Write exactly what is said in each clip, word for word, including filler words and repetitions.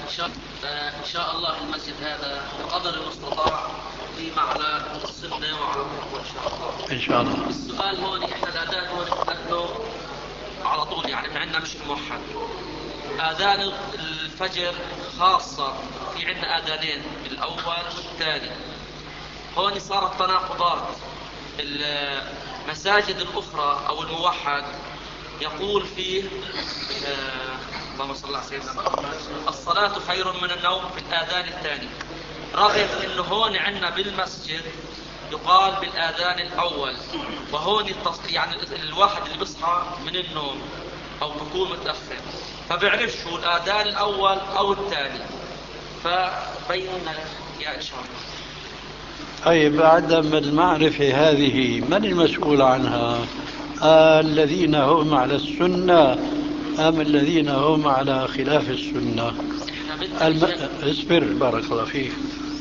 إن شاء, إن شاء الله المسجد هذا بقدر المستطاع قيمة على السنة وعلى التقوى إن شاء الله. إن شاء الله. السؤال هون إحنا الأذان هون نحن على طول يعني إحنا عندنا مش موحد. آذان الفجر خاصة في عندنا آذانين الأول والثاني. هون صارت تناقضات. المساجد الأخرى أو الموحد يقول فيه آه اللهم صل على سيدنا محمد الصلاة خير من النوم في الآذان الثاني، رغم انه هون عندنا بالمسجد يقال بالآذان الأول، وهون يعني الواحد اللي بيصحى من النوم أو بيكون متأخر فبيعرف شو الآذان الأول أو الثاني، فبينا يا إن شاء الله. طيب عدم المعرفة هذه من المسؤول عنها؟ آه الذين هم على السنة أم الذين هم على خلاف السنة؟ الم... اصبر بارك الله فيك.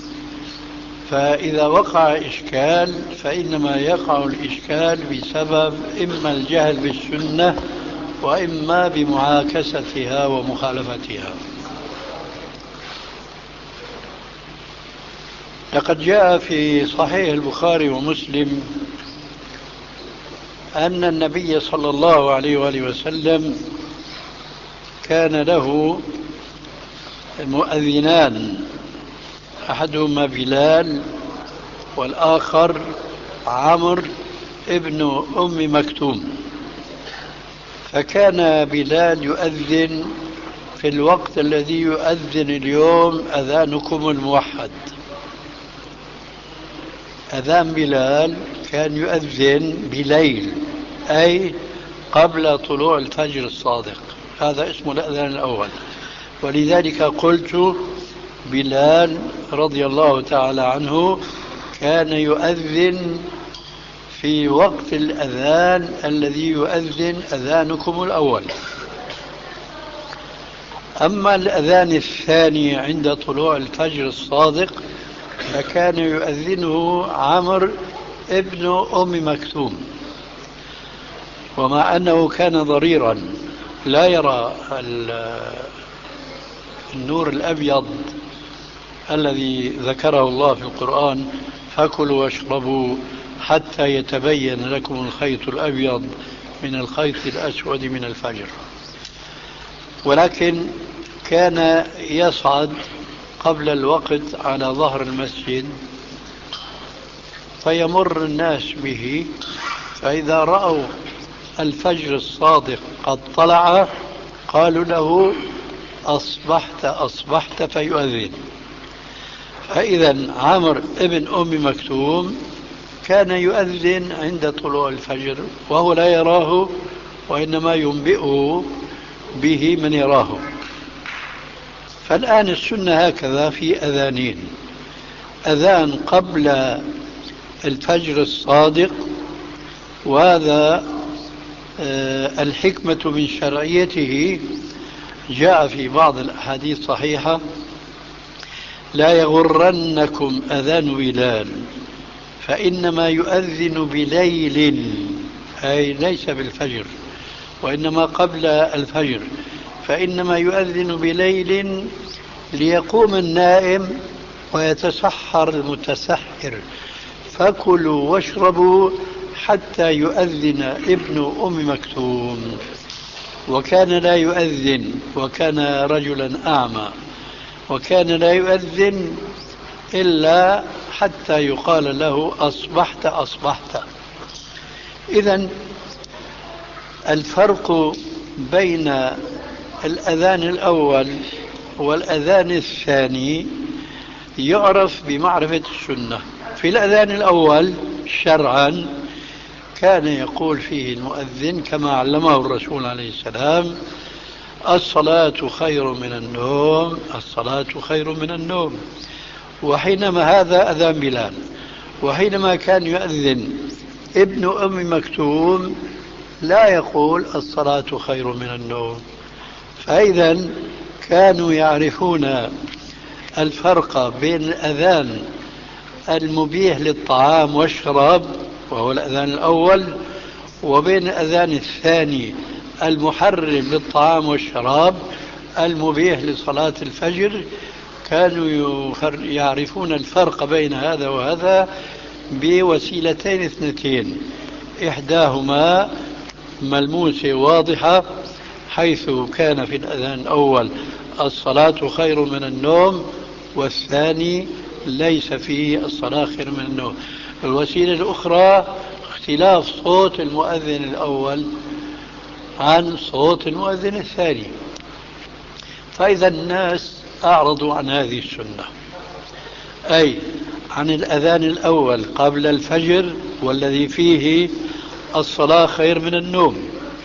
فإذا وقع إشكال فإنما يقع الإشكال بسبب إما الجهل بالسنة وإما بمعاكستها ومخالفتها. لقد جاء في صحيح البخاري ومسلم أن النبي صلى الله عليه وآله وسلم كان له مؤذنان، أحدهما بلال والآخر عمرو ابن أم مكتوم. فكان بلال يؤذن في الوقت الذي يؤذن اليوم أذانكم الموحد. أذان بلال كان يؤذن بليل، أي قبل طلوع الفجر الصادق، هذا اسمه الأذان الأول. ولذلك قلت بلال رضي الله تعالى عنه كان يؤذن في وقت الأذان الذي يؤذن أذانكم الأول. أما الأذان الثاني عند طلوع الفجر الصادق فكان يؤذنه عمرو ابن أم مكتوم، ومع أنه كان ضريرا لا يرى النور الأبيض الذي ذكره الله في القرآن فكلوا واشربوا حتى يتبين لكم الخيط الأبيض من الخيط الأسود من الفجر، ولكن كان يصعد قبل الوقت على ظهر المسجد فيمر الناس به، فإذا رأوا الفجر الصادق قد طلع قالوا له أصبحت أصبحت فيؤذن. فإذا عمرو ابن أم مكتوم كان يؤذن عند طلوع الفجر وهو لا يراه، وإنما ينبئه به من يراه. فالآن السنة هكذا في أذانين: أذان قبل الفجر الصادق، وهذا الحكمة من شرعيته جاء في بعض الأحاديث الصحيحة: لا يغرنكم أذان بلال فإنما يؤذن بليل، أي ليس بالفجر وإنما قبل الفجر، فإنما يؤذن بليل ليقوم النائم ويتسحر المتسحر، فكلوا واشربوا حتى يؤذن ابن أم مكتوم. وكان لا يؤذن، وكان رجلا أعمى، وكان لا يؤذن إلا حتى يقال له أصبحت أصبحت. إذن الفرق بين الأذان الأول والأذان الثاني يعرف بمعرفة السنة. في الأذان الأول شرعا كان يقول فيه المؤذن كما علمه الرسول عليه السلام: الصلاة خير من النوم، الصلاة خير من النوم. وحينما هذا أذان بلال، وحينما كان يؤذن ابن أم مكتوم لا يقول الصلاة خير من النوم. فإذا كانوا يعرفون الفرق بين الأذان المبيح للطعام والشراب وهو الأذان الأول، وبين الأذان الثاني المحرم للطعام والشراب المبيح لصلاة الفجر كانوا يعرفون الفرق بين هذا وهذا بوسيلتين اثنتين، إحداهما ملموسة واضحة، حيث كان في الأذان الأول الصلاة خير من النوم، والثاني ليس فيه الصلاة خير من النوم. الوسيلة الأخرى اختلاف صوت المؤذن الأول عن صوت المؤذن الثاني، فإذا الناس أعرضوا عن هذه السنة، أي عن الأذان الأول قبل الفجر والذي فيه الصلاة خير من النوم،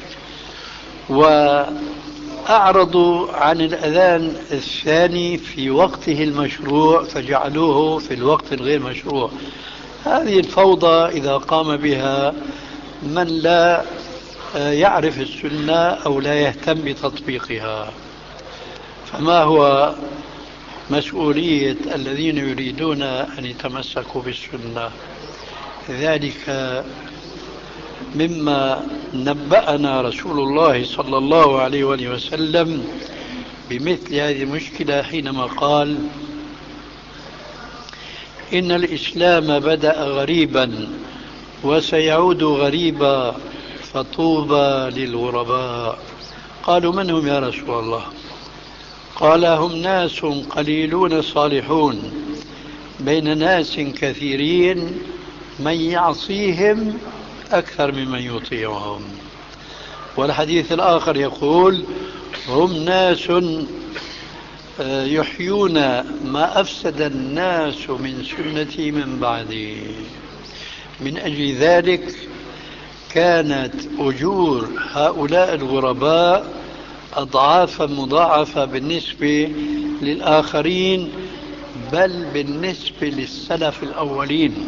وأعرضوا عن الأذان الثاني في وقته المشروع فجعلوه في الوقت الغير مشروع. هذه الفوضى إذا قام بها من لا يعرف السنة أو لا يهتم بتطبيقها، فما هو مسؤولية الذين يريدون أن يتمسكوا بالسنة؟ ذلك مما نبأنا رسول الله صلى الله عليه وآله وسلم بمثل هذه المشكلة حينما قال: إن الإسلام بدأ غريبا وسيعود غريبا فطوبى للغرباء. قالوا: من هم يا رسول الله؟ قال: هم ناس قليلون صالحون بين ناس كثيرين من يعصيهم أكثر ممن يطيعهم. والحديث الآخر يقول: هم ناس يحيون ما أفسد الناس من سنتي من بعدي. من أجل ذلك كانت أجور هؤلاء الغرباء أضعافا مضاعفة بالنسبة للآخرين، بل بالنسبة للسلف الأولين.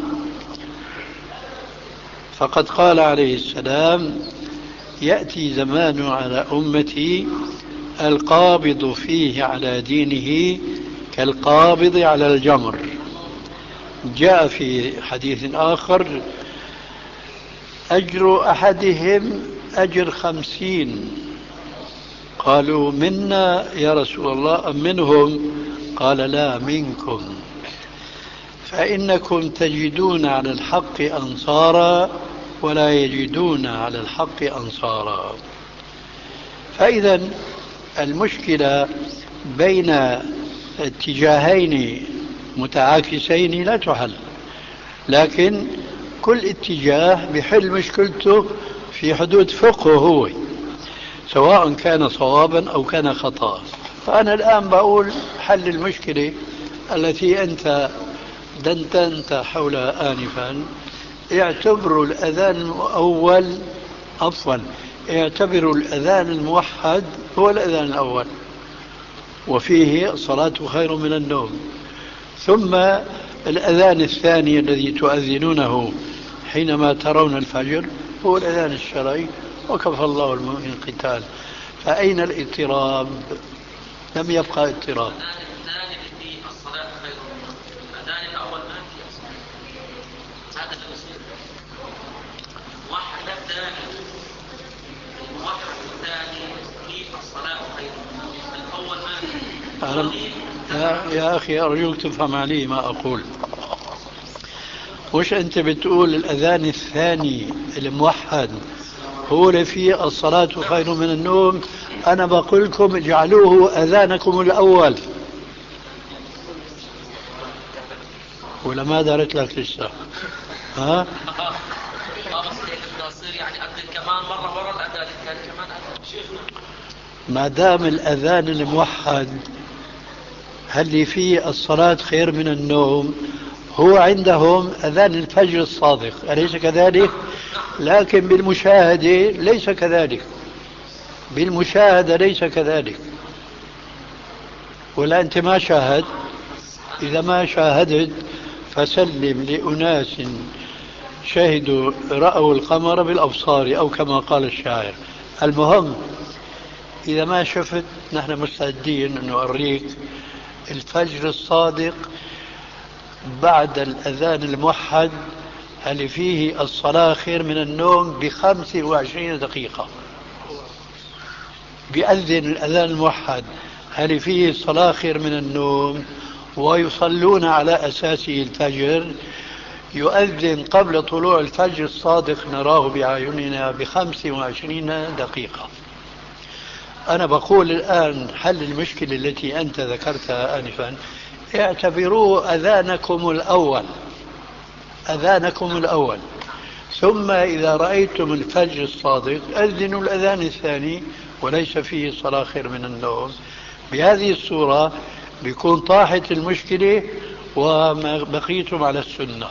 فقد قال عليه السلام: يأتي زمان على أمتي القابض فيه على دينه كالقابض على الجمر. جاء في حديث آخر: أجر أحدهم أجر خمسين. قالوا: منا يا رسول الله أم منهم؟ قال: لا، منكم، فإنكم تجدون على الحق أنصارا ولا يجدون على الحق أنصارا. فإذا المشكلة بين اتجاهين متعاكسين لا تحل، لكن كل اتجاه بحل مشكلته في حدود فقهه هو، سواء كان صوابا أو كان خطأ. فأنا الآن بقول حل المشكلة التي أنت دندنت حولها آنفا: اعتبروا الأذان الأول عفوا اعتبروا الأذان الموحد هو الأذان الأول، وفيه الصلاة خير من النوم، ثم الأذان الثاني الذي تؤذنونه حينما ترون الفجر هو الأذان الشرعي، وكفى الله المؤمن القتال. فأين الاضطراب؟ لم يبقى اضطراب. يا, يا أخي أرجوك تفهم علي ما أقول. وش أنت بتقول الأذان الثاني الموحد هو اللي فيه الصلاة خير من النوم؟ أنا بقول لكم اجعلوه أذانكم الأول. ولا ما دارت لك لسه؟ ها؟ ما دام الأذان الموحد هل فيه الصلاة خير من النوم هو عندهم أذان الفجر الصادق، أليس كذلك؟ لكن بالمشاهدة ليس كذلك، بالمشاهدة ليس كذلك. ولا أنت ما شاهد؟ إذا ما شاهدت فسلم لأناس شهدوا رأوا القمر بالأبصار أو كما قال الشاعر. المهم إذا ما شفت نحن مستعدين أن نوريك الفجر الصادق بعد الأذان الموحد اللي فيه الصلاة خير من النوم بخمسة وعشرين دقيقة. بيأذن الأذان الموحد هل فيه الصلاة خير من النوم؟ ويصلون على أساسه الفجر، يؤذن قبل طلوع الفجر الصادق نراه بأعيننا بخمس وعشرين دقيقة. أنا بقول الآن حل المشكلة التي أنت ذكرتها آنفا، اعتبروه أذانكم الأول، أذانكم الأول، ثم إذا رأيتم الفجر الصادق أذنوا الأذان الثاني وليس فيه صلاة خير من النوم. بهذه الصورة بيكون طاحت المشكلة وبقيتم على السنة.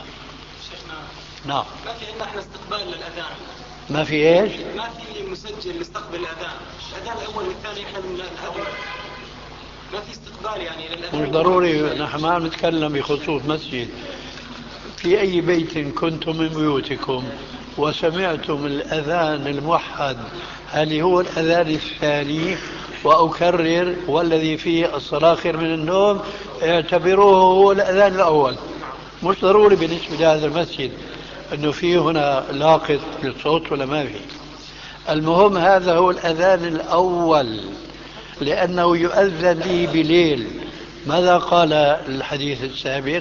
نعم. ما في عندنا احنا استقبال للأذان. ما في ايش؟ ما في مسجل يستقبل الأذان، الأذان الأول والثاني احنا من الأذان. ما في استقبال يعني للأذان. مش ضروري، نحن ما نتكلم بخصوص مسجد. في أي بيت كنتم من بيوتكم وسمعتم الأذان الموحد، هل هو الأذان الثاني وأكرر والذي فيه الصلاة خير من النوم، اعتبروه هو الأذان الأول. مش ضروري بالنسبة لهذا المسجد أنه فيه هنا لاقط للصوت ولا ما فيه. المهم هذا هو الأذان الأول لأنه يؤذن لي بليل. ماذا قال الحديث السابق؟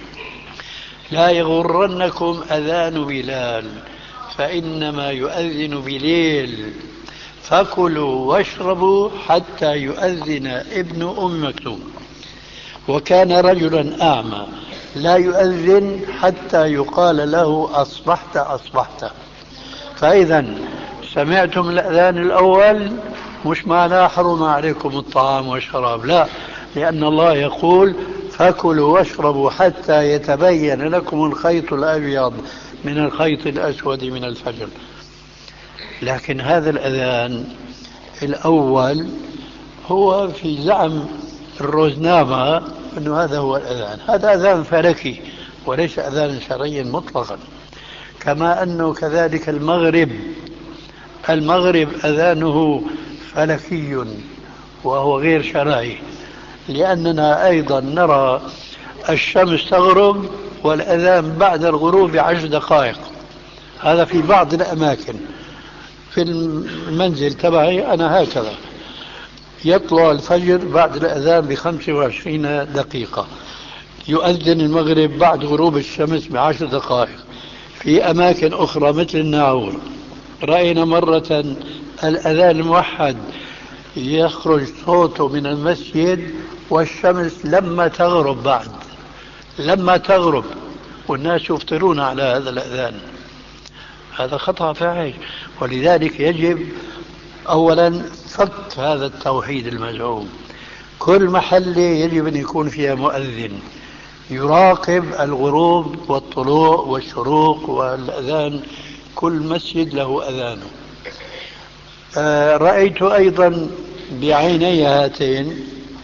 لا يغرنكم أذان بلال فإنما يؤذن بليل فكلوا واشربوا حتى يؤذن ابن أم مكتوم. وكان رجلا أعمى لا يؤذن حتى يقال له أصبحت أصبحت. فإذا سمعتم الأذان الأول مش معناه حرم عليكم الطعام والشراب، لا، لأن الله يقول فكلوا واشربوا حتى يتبين لكم الخيط الأبيض من الخيط الأسود من الفجر. لكن هذا الأذان الأول هو في زعم الروزنامة أنه هذا هو الأذان، هذا أذان فلكي وليس أذان شرعيا مطلقا. كما أنه كذلك المغرب، المغرب أذانه فلكي وهو غير شرعي، لأننا أيضا نرى الشمس تغرب والأذان بعد الغروب بعشر دقائق. هذا في بعض الأماكن. في المنزل تبعي أنا هكذا، يطلع الفجر بعد الأذان بخمس وعشرين دقيقة، يؤذن المغرب بعد غروب الشمس بعشر دقائق. في أماكن أخرى مثل الناعور رأينا مرة الأذان الموحد يخرج صوته من المسجد والشمس لما تغرب، بعد لما تغرب، والناس يفطرون على هذا الأذان. هذا خطأ فاحش. ولذلك يجب أولا فك هذا التوحيد المزعوم. كل محلة يجب أن يكون فيها مؤذن يراقب الغروب والطلوع والشروق والأذان، كل مسجد له أذانه. آه رأيت أيضا بعيني هاتين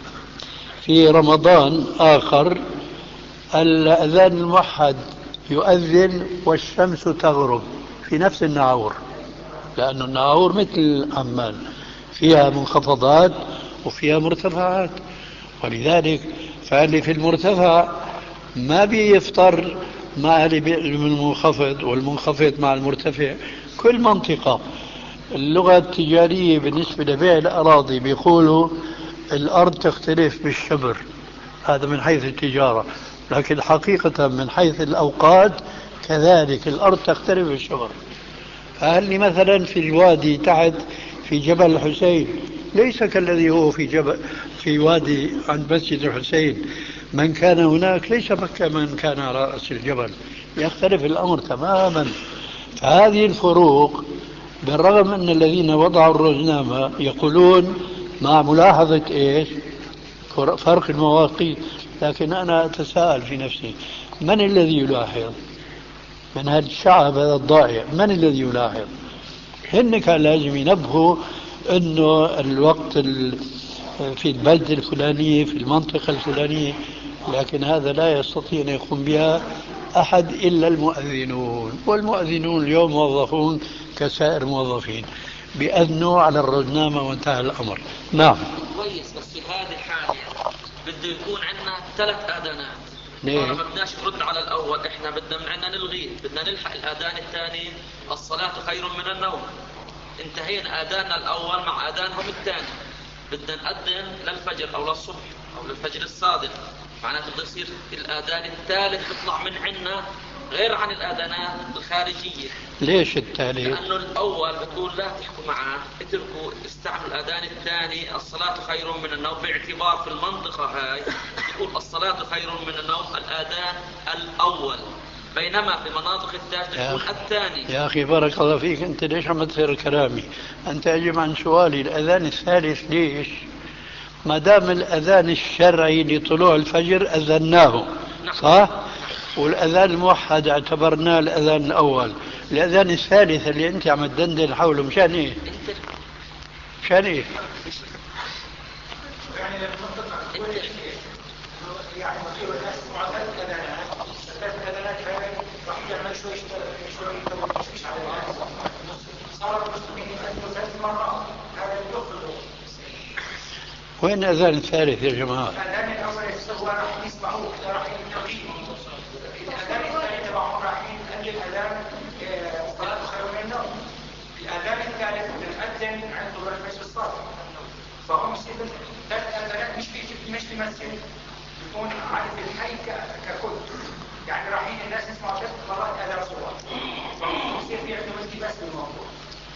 في رمضان آخر الأذان الموحد يؤذن والشمس تغرب في نفس الناعور، لأن الناعور مثل عمان فيها منخفضات وفيها مرتفعات، ولذلك فاللي في المرتفع ما بيفطر مع المنخفض والمنخفض مع المرتفع. كل منطقة اللغة التجارية بالنسبة لبيع الأراضي بيقولوا الأرض تختلف بالشبر، هذا من حيث التجارة، لكن حقيقة من حيث الأوقات كذلك الأرض تختلف بالشبر. فهل مثلا في الوادي تحت في جبل الحسين ليس كالذي هو في جبل في وادي عند مسجد الحسين، من كان هناك ليس كمن كان على رأس الجبل، يختلف الأمر تماما. فهذه الفروق بالرغم أن الذين وضعوا الروزنامة يقولون مع ملاحظة إيش فرق المواقيت، لكن أنا أتساءل في نفسي من الذي يلاحظ من هذا الشعب هذا الضائع؟ من الذي يلاحظ؟ هن كان لازم ينبهوا أنه الوقت في البلد الفلانية في المنطقة الفلانية، لكن هذا لا يستطيع أن يقوم بها أحد إلا المؤذنون، والمؤذنون اليوم موظفون كسائر الموظفين، بأذنوا على الروزنامة وانتهى الأمر. نعم كويس، بس في هذه الحالة بده يكون عندنا ثلاث آذانات. ليه؟ ما بدناش نرد على الأول، إحنا بدنا من عندنا نلغيه، بدنا نلحق الآذان الثاني الصلاة خير من النوم. انتهينا آذاننا الأول مع آذانهم الثاني، بدنا نقدم للفجر أو للصبح أو للفجر الصادق، معناته بده يصير الآذان الثالث بيطلع من عنا غير عن الآذانات الخارجية. ليش الثالث؟ لأنه الأول بتقول لا تحكوا معاه، اتركوا استعملوا الآذان الثاني الصلاة خير من النوم، باعتبار في المنطقة هاي يقول الصلاة خير من النوم الآذان الأول، بينما في مناطق الثالث يكون الثاني. يا أخي بارك الله فيك، أنت ليش عم تصير كلامي؟ أنت أجب عن سؤالي، الأذان الثالث ليش؟ ما دام الأذان الشرعي لطلوع الفجر أذناه صح؟ والأذان الموحد اعتبرناه الأذان الأول، الأذان الثالث اللي أنت عم تدندن حوله مشان إيه؟ مشان إيه؟ يعني يعني مصير الناس معتاد الأذانات، الأذانات هاي راح يعمل شوي شوي تشويش على الناس، صار المسلمين يأذنوا ثلاث مرات، هذا يدخل. وين الأذان الثالث يا جماعة؟ الأذان الأول هو راح يسمعوه، راح ينتقيه. الأذان الثاني تبعهم راح ينقل الأذان الصلاة خير من النوم. الأذان الثالث بنأذن عند طلوع الفجر الصادق. فهم يصير ثلاث أذانات مش في مش في مسجد، يكون عارف الحي ككل. يعني رايحين الناس يسمعوا ثلاث مرات أذان صغار. يصير في عندهم التباس بالموضوع.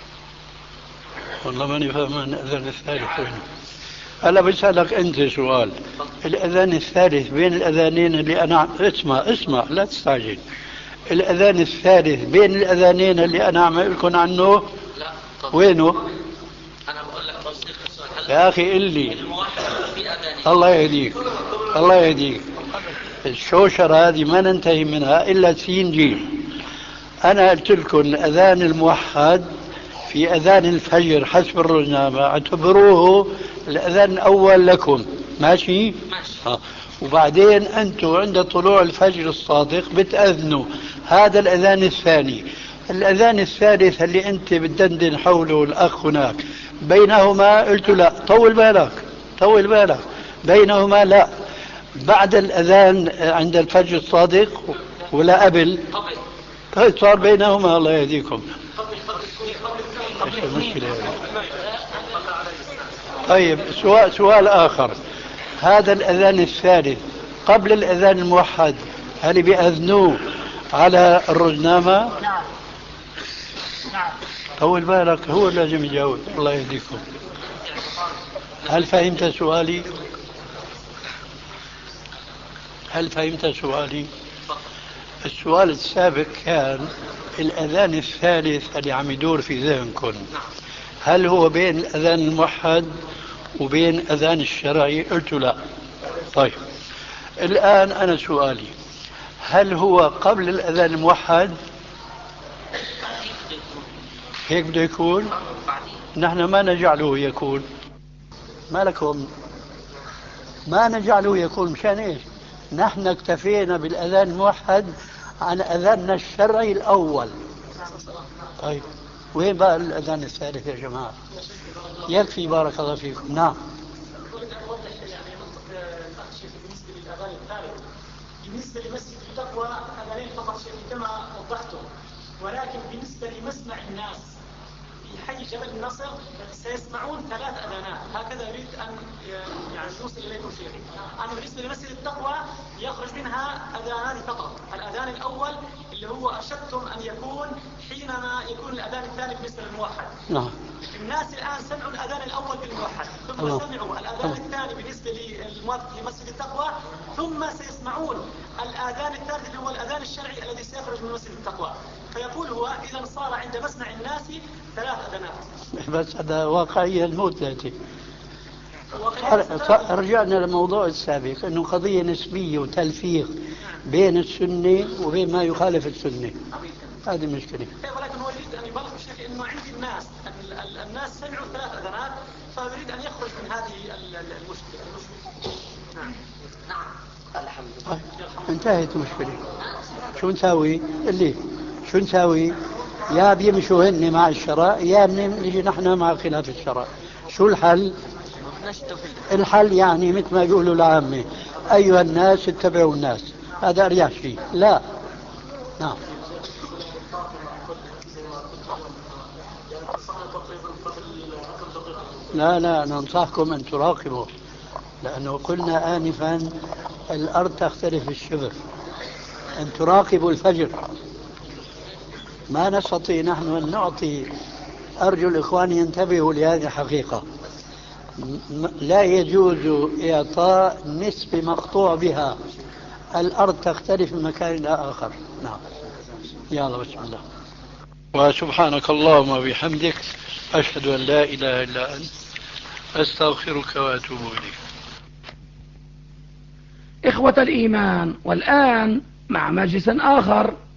والله ماني فاهم الأذان الثالث وين. هلا بسألك أنت سؤال، الأذان الثالث بين الأذانين اللي أنا اسمع اسمع لا تستعجل، الأذان الثالث بين الأذانين اللي أنا عم لكم عنه لا وينه؟ أنا بقول لك تصديق السؤال. يا أخي قل لي. في أذانين. الله يهديك الله يهديك. الشوشرة هذه ما ننتهي منها إلا سين جيم. أنا قلت لكم الأذان الموحد في أذان الفجر حسب الرزنامة اعتبروه الأذان الأول لكم، ماشي؟ ماشي. آه. وبعدين أنتم عند طلوع الفجر الصادق بتأذنوا هذا الأذان الثاني. الأذان الثالث اللي أنت بتدندن حوله الأخ هناك بينهما قلت لا، طول بالك طول بالك، بينهما لا، بعد الأذان عند الفجر الصادق ولا قبل؟ طيب صار بينهما. الله يهديكم. طيب سؤال, سؤال آخر، هذا الأذان الثالث قبل الأذان الموحد هل بيأذنوه على الرزنامة؟ نعم نعم. طول بالك، هو لازم يجاوب. الله يهديكم. هل فهمت سؤالي؟ هل فهمت سؤالي؟ السؤال السابق كان الأذان الثالث اللي عم يدور في ذهنكم هل هو بين الأذان الموحد وبين الأذان الشرعي؟ قلت لا. طيب الآن أنا سؤالي، هل هو قبل الأذان الموحد؟ هيك بده يكون؟ نحن ما نجعله يكون. ما لكم ما نجعله يكون مشان ايش؟ نحن اكتفينا بالأذان الموحد عن أذاننا الشرعي الأول. طيب وين بقى الأذان الثالث يا جماعة؟ يكفي بارك الله فيكم. نعم. بالنسبة لمسجد التقوى أذانين فقط كما وضحتم، ولكن بالنسبة لمسمع الناس في حي جبل النصر سيسمعون ثلاث أذانات. هكذا أريد أن يعني نوصل إليكم شيء. أنا بالنسبة لمسجد التقوى يخرج منها أذانان فقط. الأذان الأول اللي هو أشدتم أن يكون حينما يكون الأذان الثاني بالنسبة للموحد. نعم. الناس الآن سمعوا الأذان الأول بالموحد، ثم الله. سمعوا الأذان الثاني بالنسبة لمسجد التقوى، ثم سيسمعون الأذان الثالث اللي هو الأذان الشرعي الذي سيخرج من مسجد التقوى. فيقول هو إذا صار عند مسمع الناس ثلاث أذانات. بس هذا واقعية الموت ذاتي. رجعنا للموضوع السابق أنه قضية نسبية وتلفيق بين السنة وبين ما يخالف السنة. هذه المشكلة. ولكن هو يريد أن يبلغ الشيخ أنه عند الناس الناس سمعوا ثلاث أذانات، فيريد أن يخرج من هذه المشكلة. نعم نعم الحمد لله. انتهت المشكلة. شو نسوي؟ اللي شو نسوي؟ يا بيمشوا هن مع الشرع يا بنجي نحن مع خلاف الشرع. شو الحل؟ الحل يعني مثل ما يقولوا العامة أيها الناس اتبعوا الناس، هذا أريح شيء. لا نعم. لا لا ننصحكم أن تراقبوا، لأنه قلنا آنفا الأرض تختلف الشبر، أن تراقبوا الفجر. ما نستطيع نحن أن نعطي، أرجو الإخوان ينتبهوا لهذه الحقيقة، لا يجوز إعطاء نسبة مقطوع بها، الأرض تختلف من مكان إلى آخر. نعم، يلا بسم الله. وسبحانك اللهم وبحمدك أشهد أن لا إله إلا أنت أستغفرك وأتوب إليك. إخوة الإيمان، والآن مع مجلس آخر